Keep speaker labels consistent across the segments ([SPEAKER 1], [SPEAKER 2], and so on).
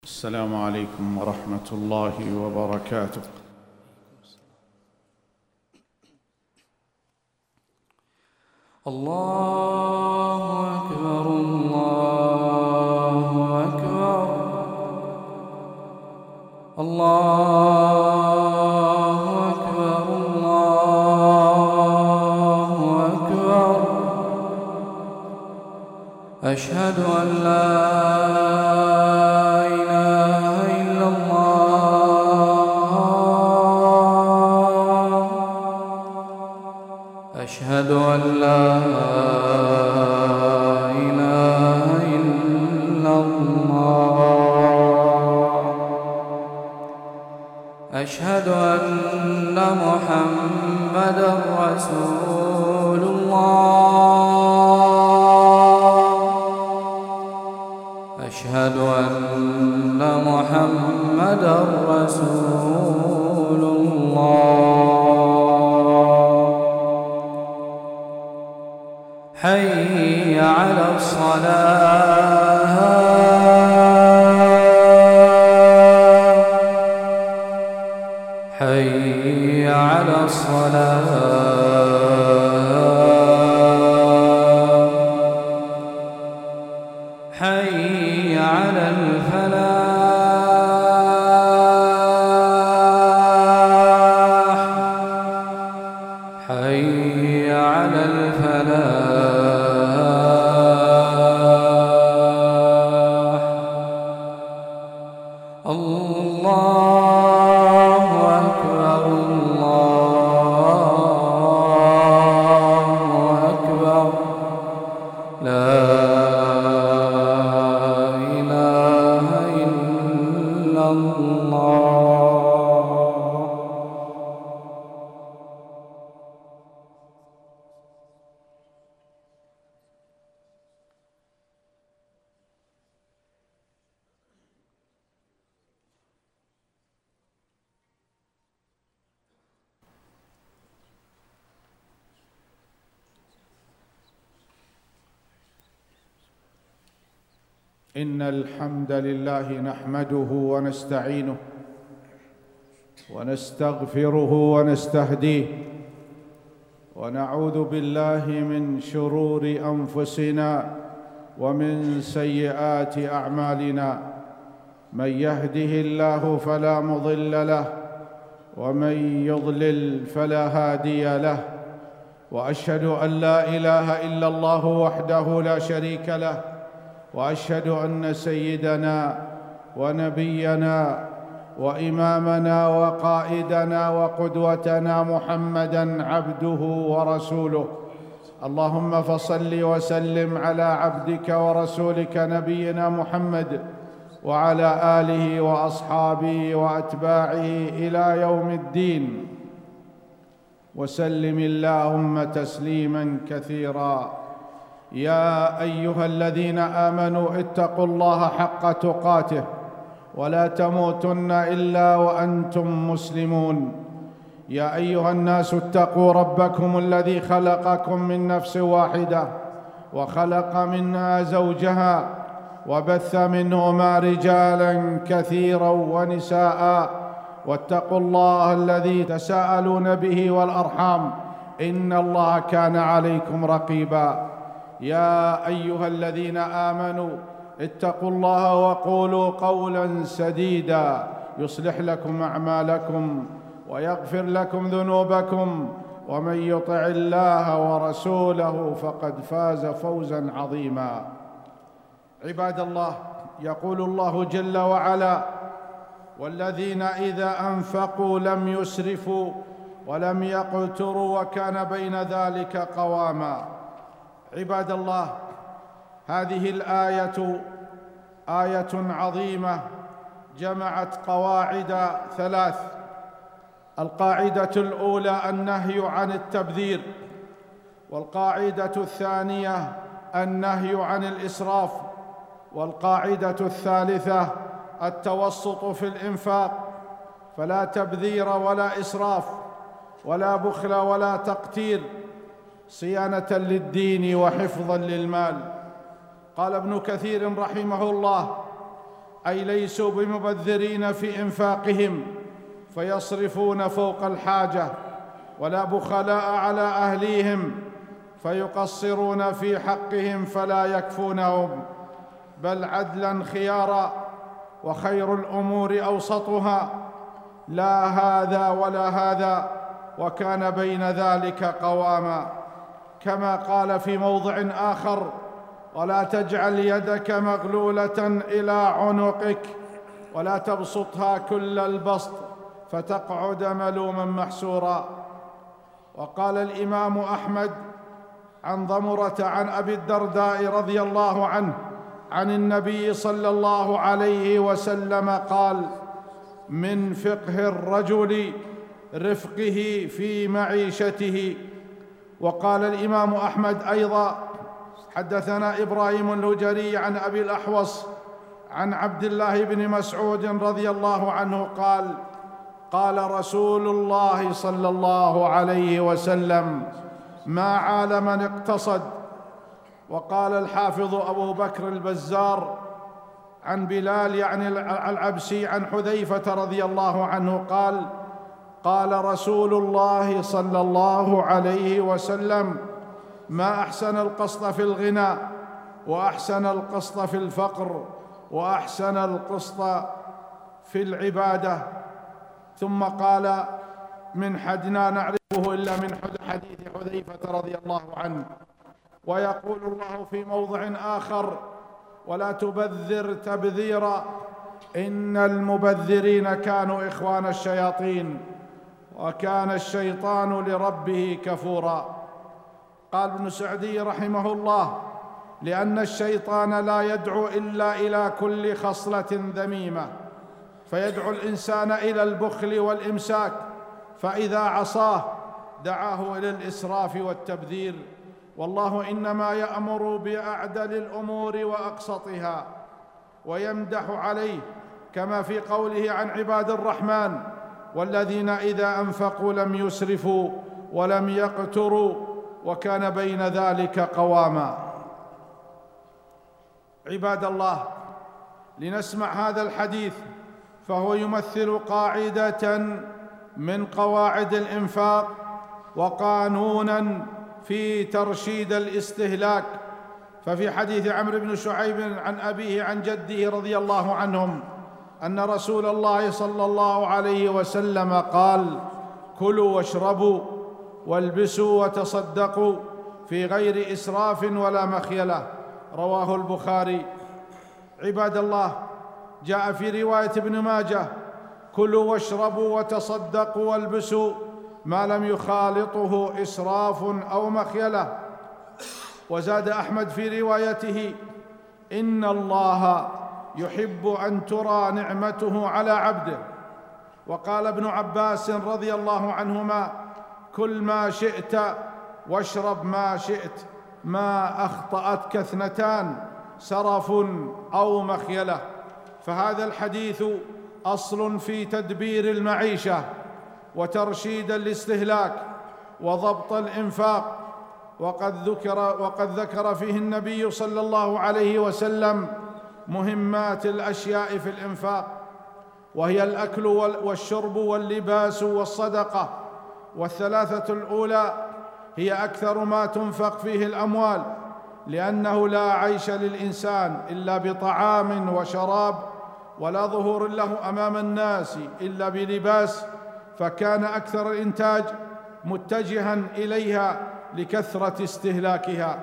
[SPEAKER 1] السلام عليكم ورحمة الله وبركاته.
[SPEAKER 2] الله أكبر الله أكبر الله أكبر الله أكبر. أشهد أن لا أشهد أن لا إله إلا الله. أشهد أن محمدًا رسول الله. أشهد أن محمدًا رسول الله. حي على الصلاة حي على الصلاة حي على الفلاح حي على الفلاح. الله أكبر الله أكبر. لا إله إلا الله.
[SPEAKER 1] إن الحمد لله نحمده ونستعينه ونستغفره ونستهديه ونعوذ بالله من شرور أنفسنا ومن سيئات أعمالنا. من يهده الله فلا مضل له ومن يضلل فلا هادي له. وأشهد أن لا إله إلا الله وحده لا شريك له. وأشهد أن سيدنا ونبينا وإمامنا وقائدنا وقدوتنا محمدًا عبده ورسوله. اللهم فصل وسلم على عبدك ورسولك نبينا محمد وعلى آله وأصحابه وأتباعه إلى يوم الدين، وسلم اللهم تسليماً كثيراً. يا أيها الذين آمنوا اتقوا الله حق تقاته ولا تموتن إلا وأنتم مسلمون. يا أيها الناس اتقوا ربكم الذي خلقكم من نفس واحدة وخلق منها زوجها وبث منهما رجالاً كثيراً ونساء. واتقوا الله الذي تساءلون به والأرحام إن الله كان عليكم رقيباً. يا أيها الذين آمنوا اتقوا الله وقولوا قولاً سديداً يصلح لكم أعمالكم ويغفر لكم ذنوبكم، ومن يطع الله ورسوله فقد فاز فوزاً عظيماً. عباد الله، يقول الله جل وعلا: والذين إذا أنفقوا لم يسرفوا ولم يقتروا وكان بين ذلك قواماً. عباد الله، هذه الآية آية عظيمة جمعت قواعد ثلاث. القاعدة الأولى النهي عن التبذير، والقاعدة الثانية النهي عن الإسراف، والقاعدة الثالثة التوسط في الإنفاق، فلا تبذير ولا إسراف ولا بخل ولا تقتير، صيانة للدين وحفظاً للمال. قال ابن كثير رحمه الله: أي ليسوا بمبذرين في إنفاقهم فيصرفون فوق الحاجة، ولا بخلاء على أهليهم فيقصرون في حقهم فلا يكفونهم، بل عدلاً خياراً، وخير الأمور أوسطها، لا هذا ولا هذا، وكان بين ذلك قواما. كما قال في موضع آخر: ولا تجعل يدك مغلولة إلى عنقك ولا تبسطها كل البسط فتقعد ملوما محسورا. وقال الإمام أحمد عن ضمرة عن أبي الدرداء رضي الله عنه عن النبي صلى الله عليه وسلم قال: من فقه الرجل رفقه في معيشته. وقال الإمام أحمد أيضا: حدثنا إبراهيم الهجري عن أبي الأحوص عن عبد الله بن مسعود رضي الله عنه قال: قال رسول الله صلى الله عليه وسلم: ما عال من اقتصد. وقال الحافظ أبو بكر البزار عن بلال يعني العبسي عن حذيفة رضي الله عنه قال: قال رسول الله صلى الله عليه وسلم: ما أحسن القسط في الغنى، وأحسن القسط في الفقر، وأحسن القسط في العبادة. ثم قال: من حدنا نعرفه إلا من حديث حذيفة رضي الله عنه. ويقول الله في موضع آخر: ولا تبذر تبذيرا إن المبذرين كانوا إخوان الشياطين وكان الشيطان لربه كفورا. قال ابن سعدي رحمه الله: لأن الشيطان لا يدعو إلا إلى كل خصلة ذميمة، فيدعو الإنسان إلى البخل والإمساك، فإذا عصاه دعاه إلى الإسراف والتبذير. والله إنما يأمر بأعدل الأمور وأقسطها، ويمدح عليه، كما في قوله عن عباد الرحمن: والذين إذا أنفقوا لم يسرفوا ولم يقتروا وكان بين ذلك قواما. عباد الله، لنسمع هذا الحديث، فهو يمثل قاعدة من قواعد الإنفاق وقانوناً في ترشيد الاستهلاك. ففي حديث عمرو بن شعيب عن أبيه عن جده رضي الله عنهم أن رسول الله صلى الله عليه وسلم قال: كلوا واشربوا والبسوا وتصدقوا في غير إسراف ولا مخيلة. رواه البخاري. عباد الله، جاء في رواية ابن ماجه: كلوا واشربوا وتصدقوا والبسوا ما لم يخالطه إسراف أو مخيلة. وزاد أحمد في روايته: إن الله يحب أن ترى نعمته على عبده. وقال ابن عباس رضي الله عنهما: كل ما شئت واشرب ما شئت، ما أخطأتك اثنتان، سرف أو مخيلة. فهذا الحديث أصل في تدبير المعيشة وترشيد الاستهلاك وضبط الإنفاق. وقد ذكر فيه النبي صلى الله عليه وسلم مهمات الأشياء في الإنفاق، وهي الأكل والشرب واللباس والصدقة. والثلاثة الأولى هي أكثر ما تنفق فيه الأموال، لأنه لا عيش للإنسان إلا بطعام وشراب، ولا ظهور له أمام الناس إلا بلباس، فكان أكثر الإنتاج متجها إليها لكثرة استهلاكها.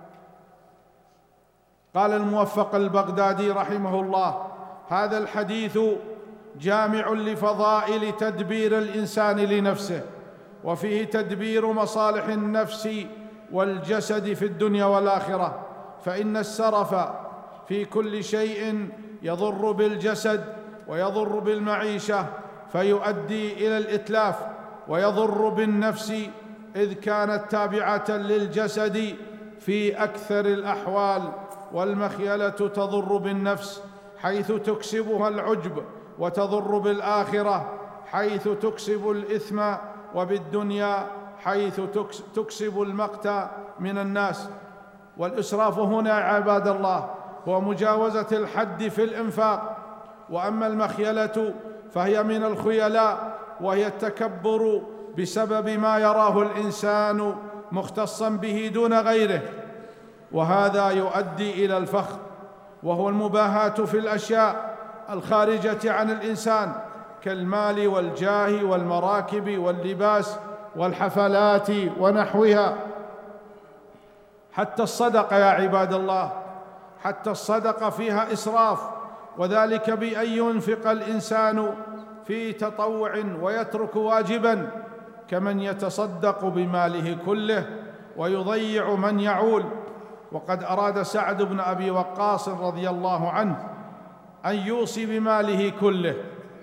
[SPEAKER 1] قال الموفق البغدادي رحمه الله: هذا الحديث جامع لفضائل تدبير الإنسان لنفسه، وفيه تدبير مصالح النفس والجسد في الدنيا والآخرة، فإن السرف في كل شيء يضر بالجسد ويضر بالمعيشة فيؤدي إلى الإتلاف، ويضر بالنفس إذ كانت تابعة للجسد في أكثر الأحوال. والمخيلة تضر بالنفس حيث تكسبها العجب، وتضر بالآخرة حيث تكسب الإثم، وبالدنيا حيث تكسب المقت من الناس. والإسراف هنا عباد الله هو مجاوزة الحد في الإنفاق وأما المخيلة فهي من الخيلاء، وهي التكبر بسبب ما يراه الإنسان مختصا به دون غيره، وهذا يؤدي إلى الفخر، وهو المباهاة في الأشياء الخارجة عن الإنسان كالمال والجاه والمراكب واللباس والحفلات ونحوها. حتى الصدقة يا عباد الله، حتى الصدقة فيها إسراف، وذلك بأن ينفق الإنسان في تطوع ويترك واجبا، كمن يتصدق بماله كله ويضيع من يعول. وقد أراد سعد بن أبي وقاص رضي الله عنه أن يوصي بماله كله،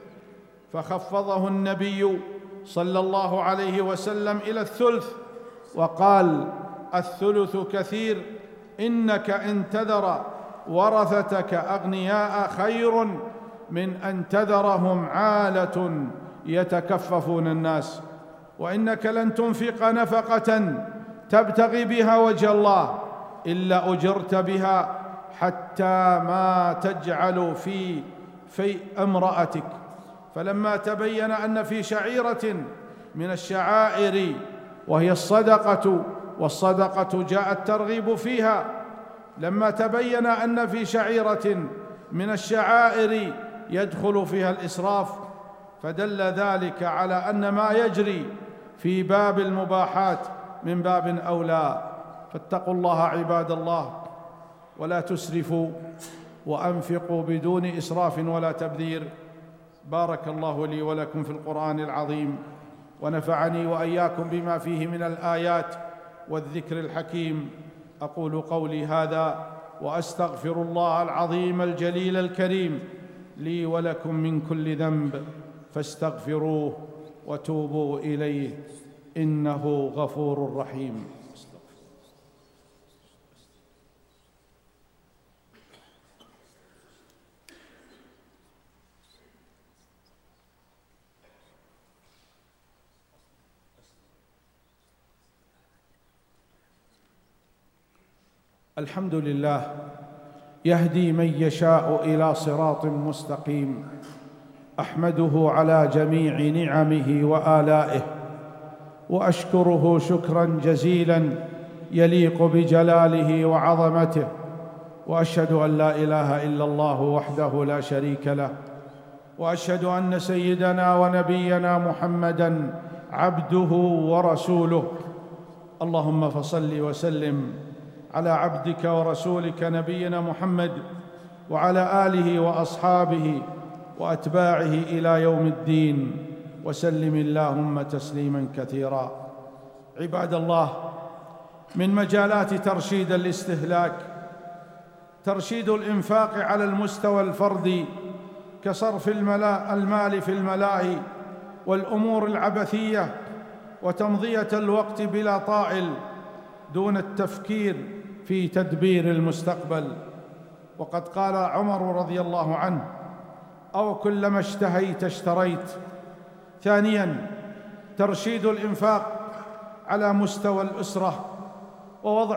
[SPEAKER 1] فخفضه النبي صلى الله عليه وسلم إلى الثلث، وقال: الثلث كثير، إنك إن تذر ورثتك أغنياء خير من أن تذرهم عالة يتكففون الناس، وإنك لن تنفق نفقة تبتغي بها وجه الله إلا أجرت بها حتى ما تجعل في امرأتك. فلما تبين أن في شعيرة من الشعائر وهي الصدقة، والصدقة جاء الترغيب فيها، لما تبين أن في شعيرة من الشعائر يدخل فيها الإسراف، فدل ذلك على أن ما يجري في باب المباحات من باب أولى. فاتقوا الله عباد الله، ولا تسرفوا، وأنفقوا بدون إسراف ولا تبذير. بارك الله لي ولكم في القرآن العظيم، ونفعني وإياكم بما فيه من الآيات والذكر الحكيم. أقول قولي هذا وأستغفر الله العظيم الجليل الكريم لي ولكم من كل ذنب، فاستغفروه وتوبوا إليه، إنه غفور رحيم. الحمد لله يهدي من يشاء إلى صراط مستقيم، أحمده على جميع نعمه وآلائه، وأشكره شكرا جزيلا يليق بجلاله وعظمته، وأشهد أن لا إله إلا الله وحده لا شريك له، وأشهد أن سيدنا ونبينا محمدًا عبده ورسوله. اللهم فصل وسلم على عبدك ورسولك نبينا محمد وعلى آله وأصحابه وأتباعه إلى يوم الدين، وسلم اللهم تسليما كثيرا. عباد الله، من مجالات ترشيد الاستهلاك ترشيد الإنفاق على المستوى الفردي، كصرف المال في الملاهي والأمور العبثية، وتمضية الوقت بلا طائل دون التفكير في تدبير المستقبل. وقد قال عمر رضي الله عنه: أو كلما اشتهيت اشتريت. ثانياً، ترشيد الإنفاق على مستوى الأسرة، ووضع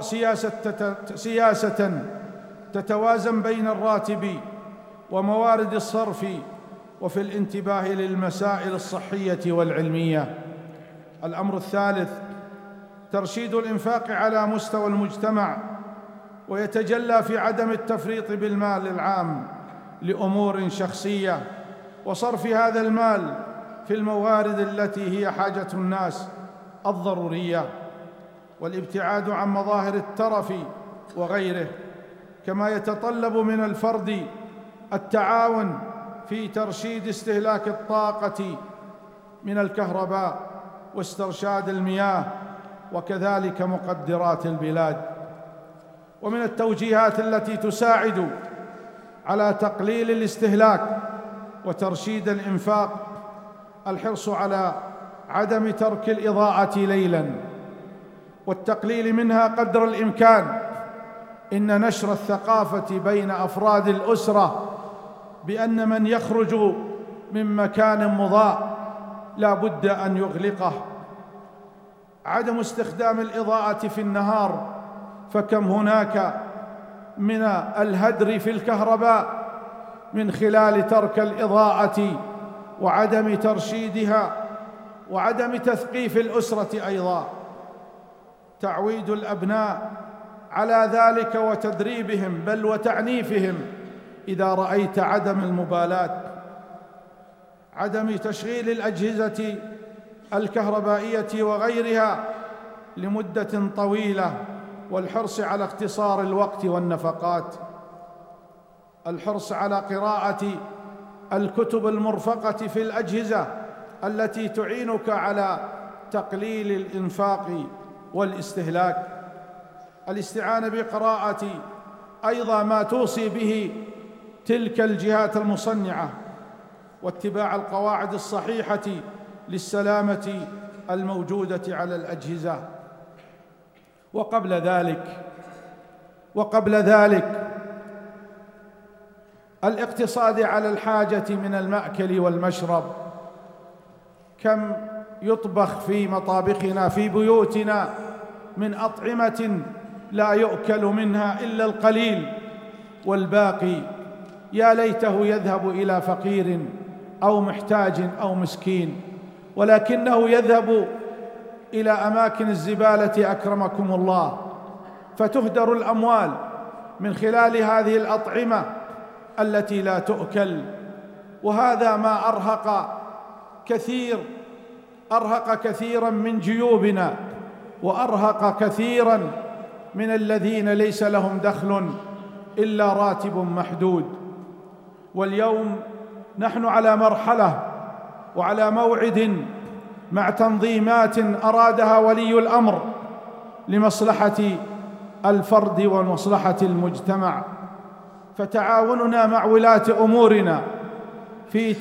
[SPEAKER 1] سياسة تتوازن بين الراتب وموارد الصرف، وفي الانتباه للمسائل الصحية والعلمية. الأمر الثالث، ترشيد الإنفاق على مستوى المجتمع، ويتجلى في عدم التفريط بالمال العام لأمور شخصية، وصرف هذا المال في الموارد التي هي حاجة الناس الضرورية، والابتعاد عن مظاهر الترف وغيره. كما يتطلب من الفرد التعاون في ترشيد استهلاك الطاقة من الكهرباء واسترشاد المياه، وكذلك مقدرات البلاد. ومن التوجيهات التي تساعد على تقليل الاستهلاك وترشيد الإنفاق الحرص على عدم ترك الإضاءة ليلاً والتقليل منها قدر الإمكان. إن نشر الثقافة بين أفراد الأسرة بأن من يخرج من مكان مضاء لا بد أن يغلقه. عدم استخدام الإضاءة في النهار، فكم هناك من الهدر في الكهرباء من خلال ترك الإضاءة وعدم ترشيدها وعدم تثقيف الأسرة أيضا. تعويد الأبناء على ذلك وتدريبهم بل وتعنيفهم إذا رأيت عدم المبالاة، عدم تشغيل الأجهزة الكهربائية وغيرها لمدة طويلة، والحرص على اختصار الوقت والنفقات، الحرص على قراءة الكتب المرفقة في الأجهزة التي تعينك على تقليل الإنفاق والاستهلاك، الاستعانة بقراءة أيضا ما توصي به تلك الجهات المصنعة، واتباع القواعد الصحيحة للسلامة الموجودة على الأجهزة. وقبل ذلك الاقتصاد على الحاجة من المأكل والمشرب. كم يطبخ في مطابخنا في بيوتنا من أطعمة لا يؤكل منها إلا القليل، والباقي يا ليته يذهب إلى فقير أو محتاج أو مسكين، ولكنه يذهب إلى أماكن الزبالة أكرمكم الله، فتهدر الأموال من خلال هذه الأطعمة التي لا تؤكل. وهذا ما أرهق كثيرا من جيوبنا، وأرهق كثيرا من الذين ليس لهم دخل إلا راتب محدود. واليوم نحن على مرحلة وعلى موعد مع تنظيمات أرادها ولي الأمر لمصلحة الفرد ومصلحة المجتمع، فتعاوننا مع ولاة أمورنا في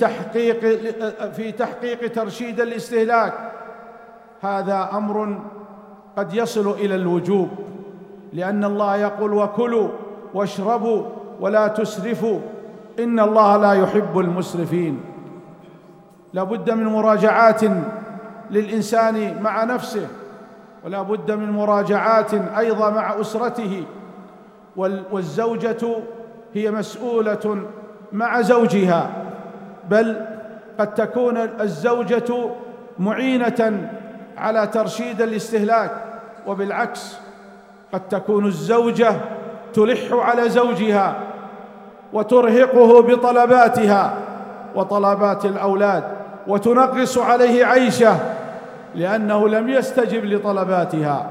[SPEAKER 1] تحقيق ترشيد الاستهلاك هذا أمر قد يصل إلى الوجوب، لأن الله يقول: وكلوا واشربوا ولا تسرفوا إن الله لا يحب المسرفين. لا بد من مراجعات للإنسان مع نفسه، ولا بد من مراجعات أيضا مع أسرته. والزوجة هي مسؤولة مع زوجها، بل قد تكون الزوجة معينة على ترشيد الاستهلاك، وبالعكس قد تكون الزوجة تلح على زوجها وترهقه بطلباتها وطلبات الأولاد، وتنغص عليه عيشه لأنه لم يستجب لطلباتها.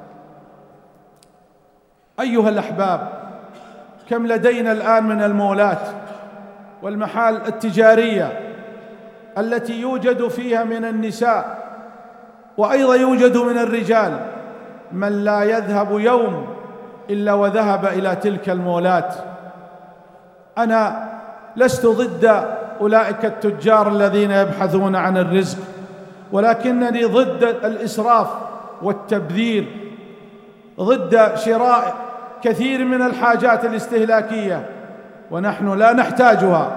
[SPEAKER 1] أيها الأحباب، كم لدينا الآن من المولات والمحال التجارية التي يوجد فيها من النساء وأيضا يوجد من الرجال من لا يذهب يوم إلا وذهب إلى تلك المولات. أنا لست ضد أولئك التجار الذين يبحثون عن الرزق، ولكنني ضد الإسراف والتبذير، ضد شراء كثير من الحاجات الاستهلاكية ونحن لا نحتاجها.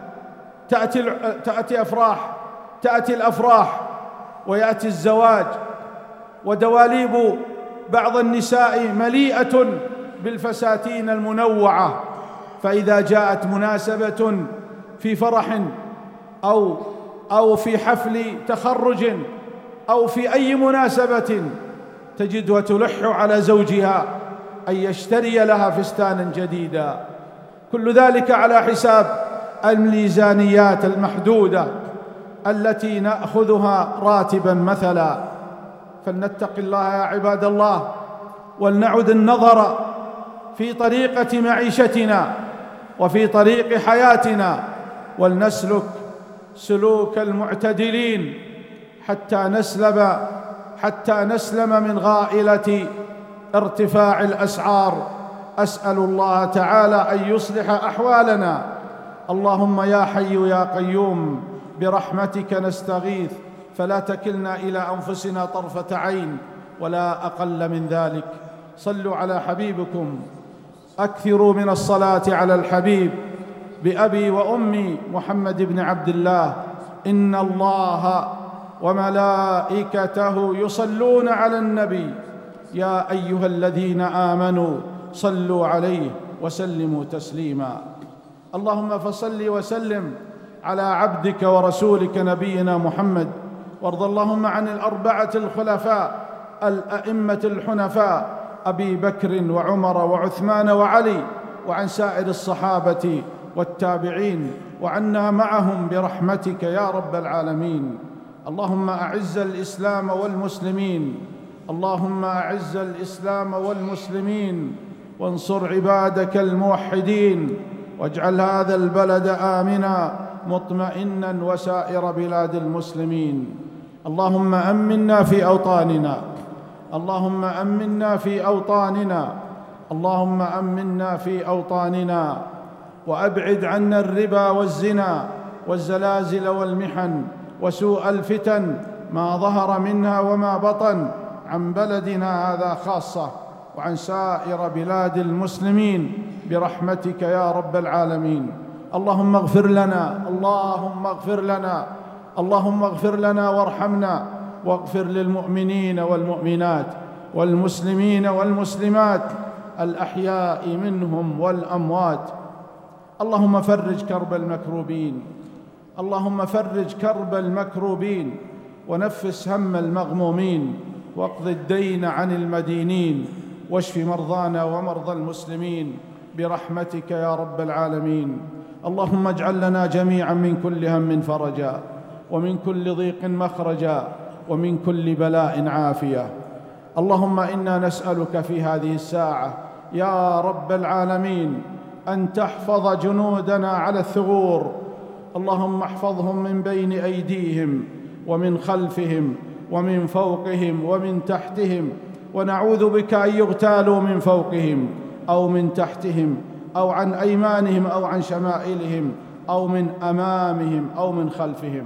[SPEAKER 1] تأتي الأفراح ويأتي الزواج، ودواليب بعض النساء مليئة بالفساتين المنوعة، فإذا جاءت مناسبة في فرح أو في حفل تخرج أو في أي مناسبة تجدها تلح على زوجها أن يشتري لها فستانا جديدا، كل ذلك على حساب الميزانيات المحدودة التي نأخذها راتبا مثلا. فلنتق الله يا عباد الله، ولنعد النظر في طريقة معيشتنا وفي طريق حياتنا، ولنسلك سلوك المعتدلين حتى نسلم من غائلة ارتفاع الأسعار. أسأل الله تعالى أن يصلح أحوالنا. اللهم يا حي يا قيوم برحمتك نستغيث، فلا تكلنا إلى أنفسنا طرفة عين ولا أقل من ذلك. صلوا على حبيبكم، أكثروا من الصلاة على الحبيب بأبي وأمي محمد بن عبد الله. إن الله وملائكته يصلون على النبي، يا أيها الذين آمنوا صلوا عليه وسلموا تسليما. اللهم فصل وسلم على عبدك ورسولك نبينا محمد، وارض اللهم عن الأربعة الخلفاء الأئمة الحنفاء أبي بكر وعمر وعثمان وعلي، وعن سائر الصحابة والتابعين، وعنا معهم برحمتك يا رب العالمين. اللهم أعز الإسلام والمسلمين، اللهم أعز الإسلام والمسلمين، وانصر عبادك الموحدين، واجعل هذا البلد آمنا مطمئنا وسائر بلاد المسلمين. اللهم أمنا في أوطاننا، اللهم أمنا في أوطاننا، اللهم أمنا في أوطاننا، وأبعد عنا الربا والزنا والزلازل والمحن وسوء الفتن ما ظهر منها وما بطن عن بلدنا هذا خاصة، وعن سائر بلاد المسلمين برحمتك يا رب العالمين. اللهم اغفر لنا، اللهم اغفر لنا، اللهم اغفر لنا وارحمنا، واغفر للمؤمنين والمؤمنات والمسلمين والمسلمات الأحياء منهم والأموات. اللهم فرج كرب المكروبين، اللهم فرج كرب المكروبين، ونفس هم المغمومين، واقض الدين عن المدينين، واشف مرضانا ومرضى المسلمين برحمتك يا رب العالمين. اللهم اجعل لنا جميعا من كل هم فرجا، ومن كل ضيق مخرجا، ومن كل بلاء عافية. اللهم إنا نسألك في هذه الساعة يا رب العالمين أن تحفظ جنودنا على الثغور، اللهم احفظهم من بين أيديهم ومن خلفهم ومن فوقهم ومن تحتهم، ونعوذ بك أن يغتالوا من فوقهم أو من تحتهم أو عن أيمانهم أو عن شمائلهم أو من أمامهم أو من خلفهم.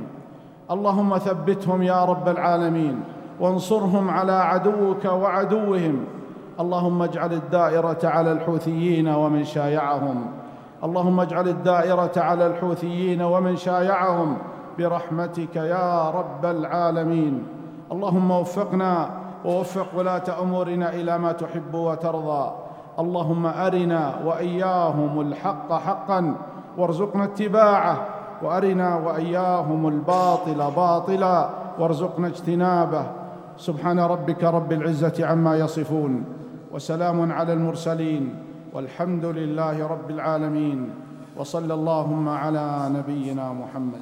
[SPEAKER 1] اللهم ثبتهم يا رب العالمين، وانصرهم على عدوك وعدوهم. اللهم اجعل الدائرة على الحوثيين ومن شايعهم، اللهم اجعل الدائرة على الحوثيين ومن شايعهم برحمتك يا رب العالمين. اللهم وفقنا ووفق ولاة أمورنا إلى ما تحب وترضى. اللهم أرنا وإياهم الحق حقا وارزقنا اتباعه، وأرنا وإياهم الباطل باطلا وارزقنا اجتنابه. سبحان ربك رب العزة عما يصفون، وسلام على المرسلين، والحمد لله رب العالمين، وصلى اللهم على نبينا محمد.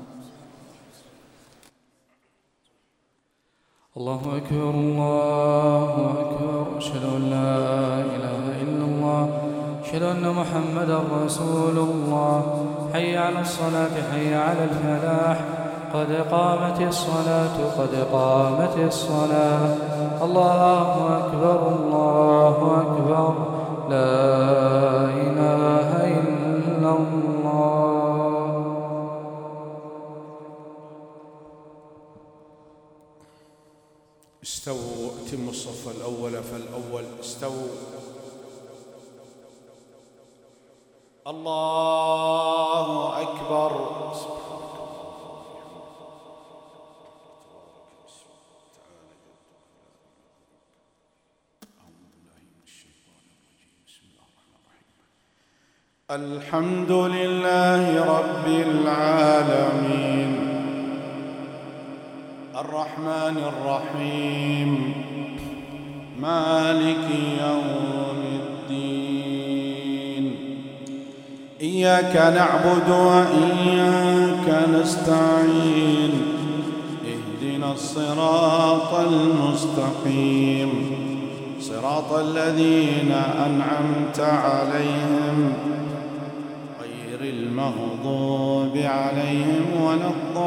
[SPEAKER 2] الله أكبر الله أكبر، أشهد أن لا إله إلا الله، أشهد أن محمدا رسول الله. حي على الصلاة، حي على الفلاح، قد قامت الصلاة، قد قامت الصلاة. الله أكبر الله أكبر، لا إله إلا الله.
[SPEAKER 1] استووا، أتموا الصف الأول فالأول، استووا. الله أكبر. الحمد لله رب العالمين، الرحمن الرحيم، مالك يوم الدين. إياك نعبد وإياك نستعين، اهدنا الصراط المستقيم، صراط الذين أنعمت عليهم غير المغضوب عليهم ولا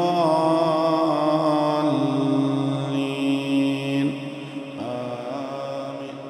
[SPEAKER 1] الضالين، آمين.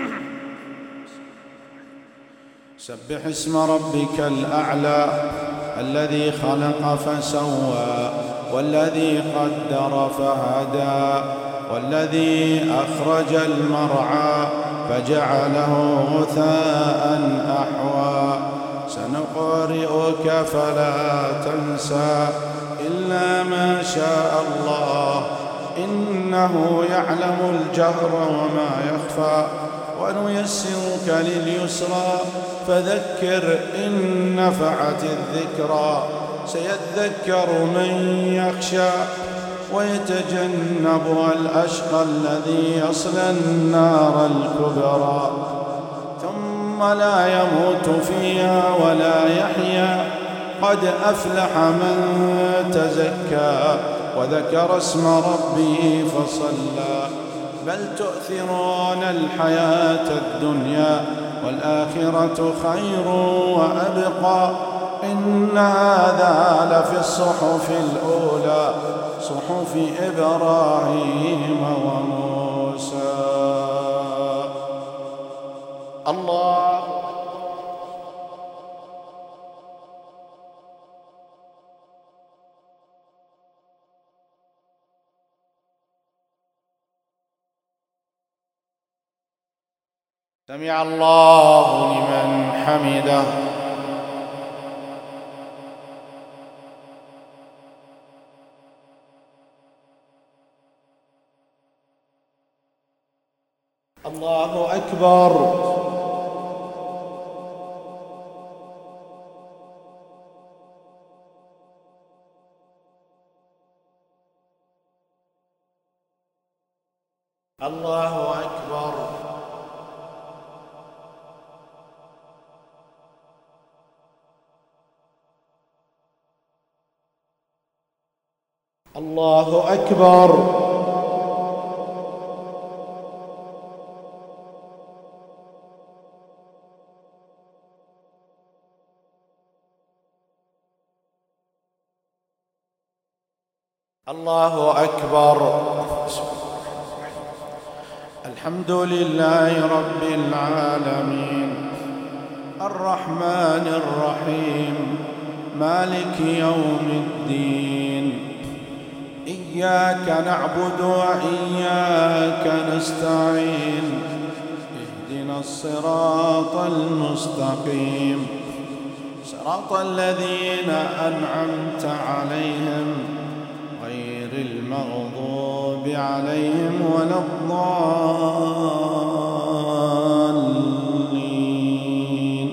[SPEAKER 1] سبح اسم ربك الأعلى الذي خلق فسوى، والذي قدر فهدى، والذي أخرج المرعى فجعله غثاء أحوى. سنقرئك فلا تنسى إلا ما شاء الله، إنه يعلم الجهر وما يخفى، ونيسرك لليسرى فذكر إن نفعت الذكرى سيذكر من يخشى ويتجنبها الأشقى الذي يصلى النار الكبرى ثم لا يموت فيها ولا يحيا قد أفلح من تزكى وذكر اسم ربه فصلى بل تؤثرون الحياة الدنيا والآخرة خير وأبقى إن هذا لفي الصحف الأولى صحف إبراهيم وموسى. الله سمع الله لمن حمده. الله أكبر. الله أكبر. الله أكبر. الله أكبر. الحمد لله رب العالمين الرحمن الرحيم مالك يوم الدين إياك نعبد وإياك نستعين اهدنا الصراط المستقيم صراط الذين أنعمت عليهم غير المغضوب عليهم ولا الضالين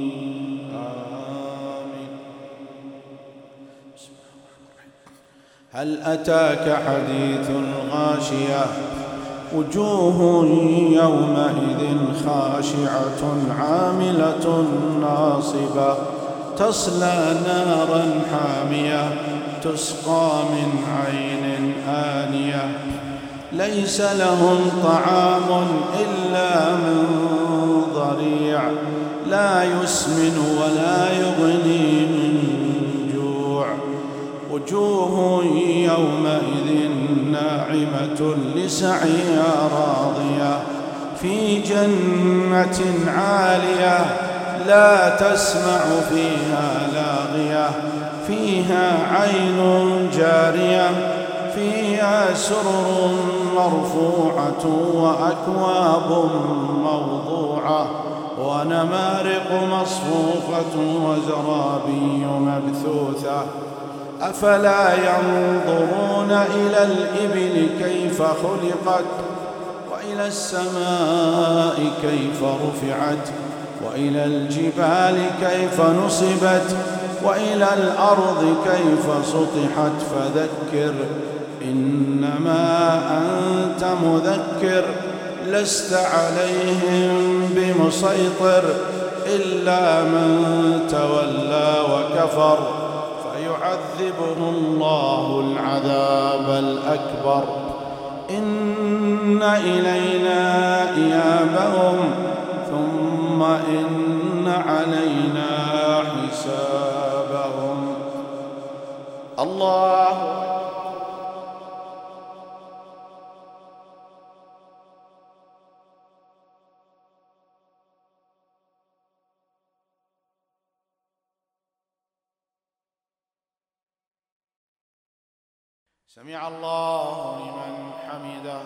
[SPEAKER 1] آمين. هل أتاك حديث الغاشية وجوه يومئذ خاشعة عاملة ناصبة تصلى نارا حامية تسقى من عين آنية ليس لهم طعام إلا من ضريع لا يسمن ولا يغني من جوع وجوه يومئذ ناعمة لسعيها راضية في جنة عالية لا تسمع فيها لاغية فيها عين جارية فيها سرر مرفوعة وأكواب موضوعة ونمارق مصفوفة وزرابي مبثوثة أفلا ينظرون إلى الإبل كيف خلقت وإلى السماء كيف رفعت وإلى الجبال كيف نصبت وإلى الأرض كيف سطحت فذكر إنما أنت مذكر لست عليهم بمسيطر إلا من تولى وكفر فيعذبه الله العذاب الأكبر إن إلينا إيابهم ثم إن علينا حسابهم. الله سمع الله لمن حمده.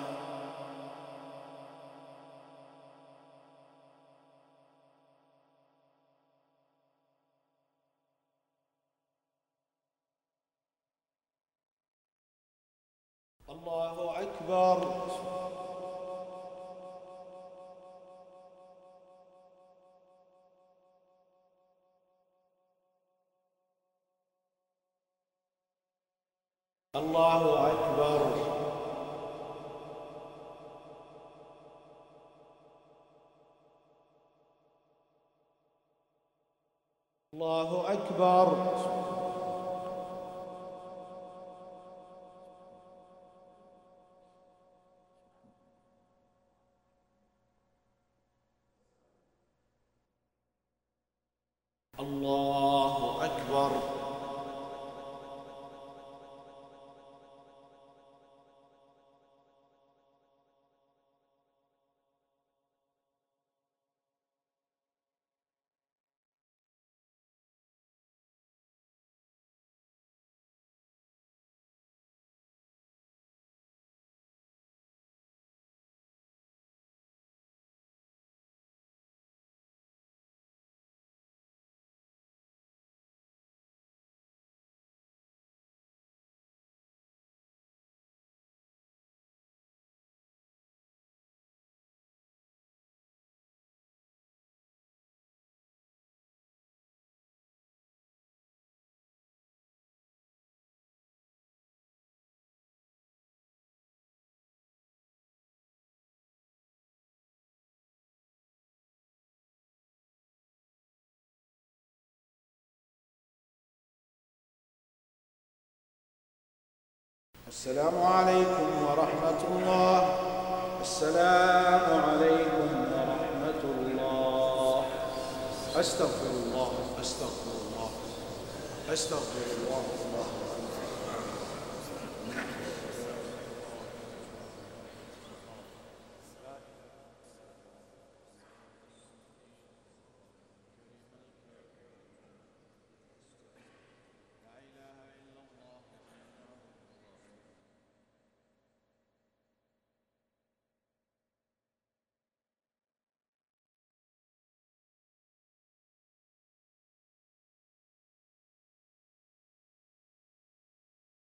[SPEAKER 1] الله أكبر. الله أكبر. الله أكبر. الله أكبر. السلام عليكم ورحمة الله. السلام عليكم ورحمة الله. أستغفر الله أستغفر الله أستغفر الله.